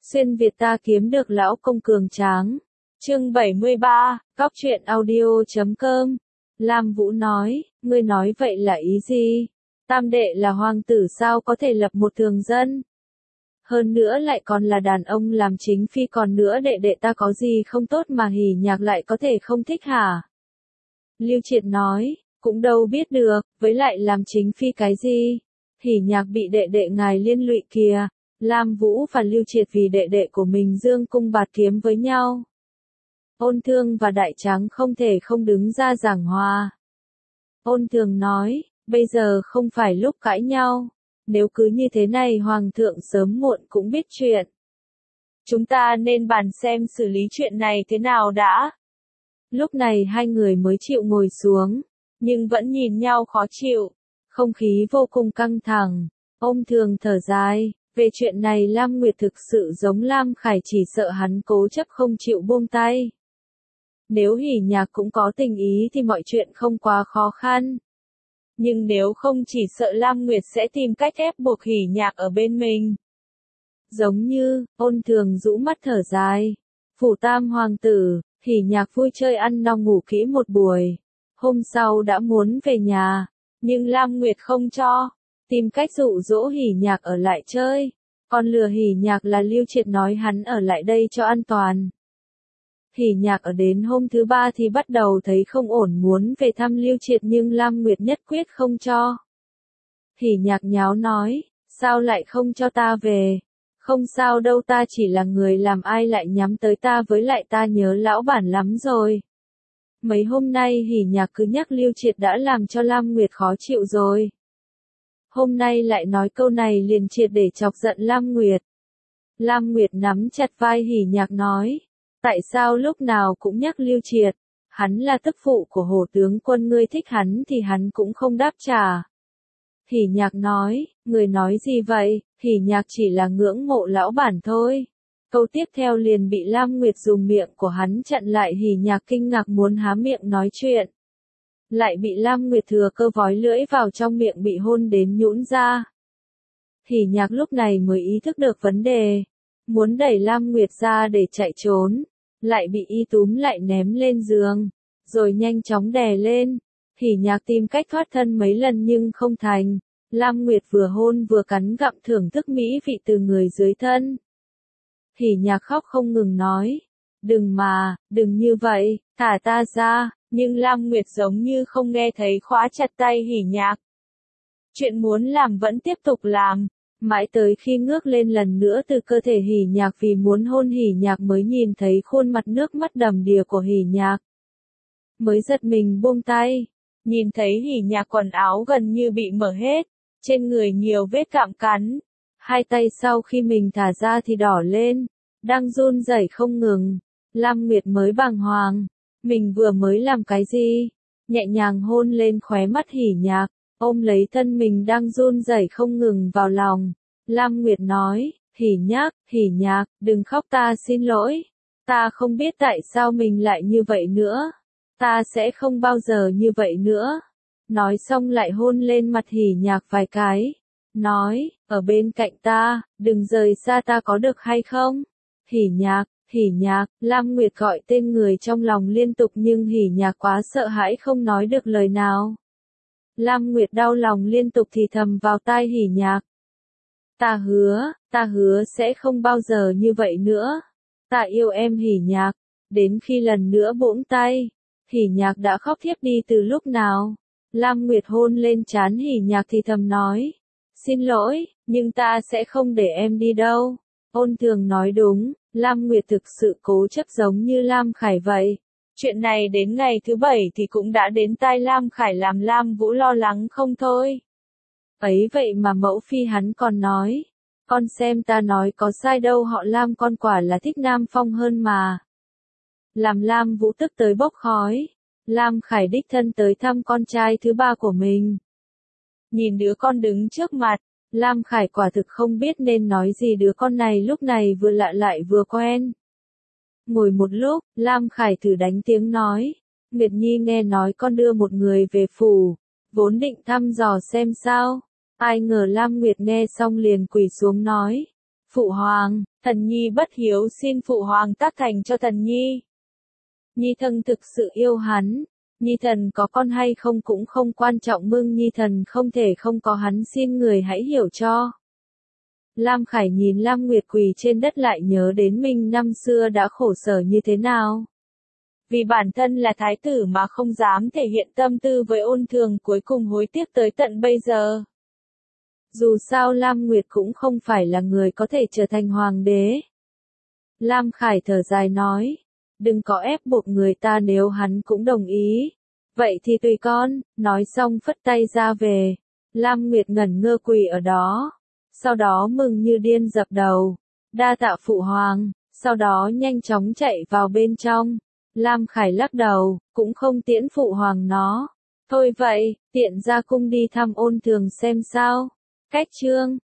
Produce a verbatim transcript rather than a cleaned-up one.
Xuyên Việt ta kiếm được lão công cường tráng. Chương bảy mươi ba, Cóc truyện audio chấm com. Lam Vũ nói, ngươi nói vậy là ý gì? Tam đệ là hoàng tử sao có thể lập một thường dân? Hơn nữa lại còn là đàn ông làm chính phi, còn nữa đệ đệ ta có gì không tốt mà Hỉ Nhạc lại có thể không thích hả? Lưu Triệt nói, cũng đâu biết được, với lại làm chính phi cái gì? Hỉ Nhạc bị đệ đệ ngài liên lụy kìa. Lam Vũ và Lưu Triệt vì đệ đệ của mình dương cung bạt kiếm với nhau. Ôn Thương và Đại Tráng không thể không đứng ra giảng hòa. Ôn Thường nói, bây giờ không phải lúc cãi nhau. Nếu cứ như thế này Hoàng thượng sớm muộn cũng biết chuyện. Chúng ta nên bàn xem xử lý chuyện này thế nào đã. Lúc này hai người mới chịu ngồi xuống, nhưng vẫn nhìn nhau khó chịu. Không khí vô cùng căng thẳng. Ôn Thường thở dài. Về chuyện này Lam Nguyệt thực sự giống Lam Khải, chỉ sợ hắn cố chấp không chịu buông tay. Nếu Hỉ Nhạc cũng có tình ý thì mọi chuyện không quá khó khăn. Nhưng nếu không chỉ sợ Lam Nguyệt sẽ tìm cách ép buộc Hỉ Nhạc ở bên mình. Giống như, Ôn Thường rũ mắt thở dài. Phủ Tam hoàng tử, Hỉ Nhạc vui chơi ăn no ngủ kỹ một buổi. Hôm sau đã muốn về nhà, nhưng Lam Nguyệt không cho. Tìm cách dụ dỗ Hỉ Nhạc ở lại chơi. Còn lừa Hỉ Nhạc là Lưu Triệt nói hắn ở lại đây cho an toàn. Hỉ Nhạc ở đến hôm thứ ba thì bắt đầu thấy không ổn, muốn về thăm Lưu Triệt nhưng Lam Nguyệt nhất quyết không cho. Hỉ Nhạc nháo nói, sao lại không cho ta về? Không sao đâu, ta chỉ là người làm, ai lại nhắm tới ta, với lại ta nhớ lão bản lắm rồi. Mấy hôm nay Hỉ Nhạc cứ nhắc Lưu Triệt đã làm cho Lam Nguyệt khó chịu rồi. Hôm nay lại nói câu này liền triệt để chọc giận Lam Nguyệt. Lam Nguyệt nắm chặt vai Hỉ Nhạc nói, tại sao lúc nào cũng nhắc Lưu Triệt? Hắn là tức phụ của Hổ tướng quân, ngươi thích hắn thì hắn cũng không đáp trả. Hỉ Nhạc nói, người nói gì vậy? Hỉ Nhạc chỉ là ngưỡng mộ lão bản thôi. Câu tiếp theo liền bị Lam Nguyệt dùng miệng của hắn chặn lại. Hỉ Nhạc kinh ngạc muốn há miệng nói chuyện, lại bị Lam Nguyệt thừa cơ vói lưỡi vào trong miệng, bị hôn đến nhũn ra. Hỉ Nhạc lúc này mới ý thức được vấn đề, muốn đẩy Lam Nguyệt ra để chạy trốn, lại bị y túm lại ném lên giường, rồi nhanh chóng đè lên. Hỉ Nhạc tìm cách thoát thân mấy lần nhưng không thành. Lam Nguyệt vừa hôn vừa cắn gặm thưởng thức mỹ vị từ người dưới thân. Hỉ Nhạc khóc không ngừng nói, đừng mà, đừng như vậy, thả ta ra. Nhưng Lam Nguyệt giống như không nghe thấy, khóa chặt tay Hỉ Nhạc. Chuyện muốn làm vẫn tiếp tục làm, mãi tới khi ngước lên lần nữa từ cơ thể Hỉ Nhạc vì muốn hôn Hỉ Nhạc mới nhìn thấy khuôn mặt nước mắt đầm đìa của Hỉ Nhạc. Mới giật mình buông tay, nhìn thấy Hỉ Nhạc quần áo gần như bị mở hết, trên người nhiều vết cạm cắn. Hai tay sau khi mình thả ra thì đỏ lên, đang run rẩy không ngừng. Lam Nguyệt mới bàng hoàng. Mình vừa mới làm cái gì? Nhẹ nhàng hôn lên khóe mắt Hỉ Nhạc, ôm lấy thân mình đang run rẩy không ngừng vào lòng. Lam Nguyệt nói, Hỉ Nhạc, Hỉ Nhạc, đừng khóc, ta xin lỗi. Ta không biết tại sao mình lại như vậy nữa. Ta sẽ không bao giờ như vậy nữa. Nói xong lại hôn lên mặt Hỉ Nhạc vài cái. Nói, ở bên cạnh ta, đừng rời xa ta có được hay không? Hỉ Nhạc. Hỉ Nhạc, Lam Nguyệt gọi tên người trong lòng liên tục nhưng Hỉ Nhạc quá sợ hãi không nói được lời nào. Lam Nguyệt đau lòng liên tục thì thầm vào tai Hỉ Nhạc. Ta hứa, ta hứa sẽ không bao giờ như vậy nữa. Ta yêu em Hỉ Nhạc. Đến khi lần nữa buông tay, Hỉ Nhạc đã khóc thiếp đi từ lúc nào. Lam Nguyệt hôn lên trán Hỉ Nhạc thì thầm nói, xin lỗi, nhưng ta sẽ không để em đi đâu. Ôn Thường nói đúng. Lam Nguyệt thực sự cố chấp giống như Lam Khải vậy. Chuyện này đến ngày thứ bảy thì cũng đã đến tai Lam Khải, làm Lam Vũ lo lắng không thôi. Ấy vậy mà mẫu phi hắn còn nói, con xem ta nói có sai đâu, họ Lam con quả là thích Nam Phong hơn mà. Làm Lam Vũ tức tới bốc khói. Lam Khải đích thân tới thăm con trai thứ ba của mình. Nhìn đứa con đứng trước mặt, Lam Khải quả thực không biết nên nói gì, đứa con này lúc này vừa lạ lại vừa quen. Ngồi một lúc, Lam Khải thử đánh tiếng nói, Nguyệt Nhi nghe nói con đưa một người về phủ, vốn định thăm dò xem sao. Ai ngờ Lam Nguyệt nghe xong liền quỳ xuống nói, Phụ hoàng, thần nhi bất hiếu xin phụ hoàng tác thành cho thần nhi. Nhi thần thực sự yêu hắn. Nhi thần có con hay không cũng không quan trọng, mưng nhi thần không thể không có hắn, xin người hãy hiểu cho. Lam Khải nhìn Lam Nguyệt quỳ trên đất lại nhớ đến mình năm xưa đã khổ sở như thế nào. Vì bản thân là thái tử mà không dám thể hiện tâm tư với Ôn Thường, cuối cùng hối tiếc tới tận bây giờ. Dù sao Lam Nguyệt cũng không phải là người có thể trở thành hoàng đế. Lam Khải thở dài nói, đừng có ép buộc người ta, nếu hắn cũng đồng ý. Vậy thì tùy con, nói xong phất tay ra về. Lam Nguyệt ngẩn ngơ quỳ ở đó. Sau đó mừng như điên dập đầu. Đa tạ phụ hoàng, sau đó nhanh chóng chạy vào bên trong. Lam Khải lắc đầu, cũng không tiễn phụ hoàng nó. Thôi vậy, tiện ra cung đi thăm Ôn Thường xem sao. Cách chương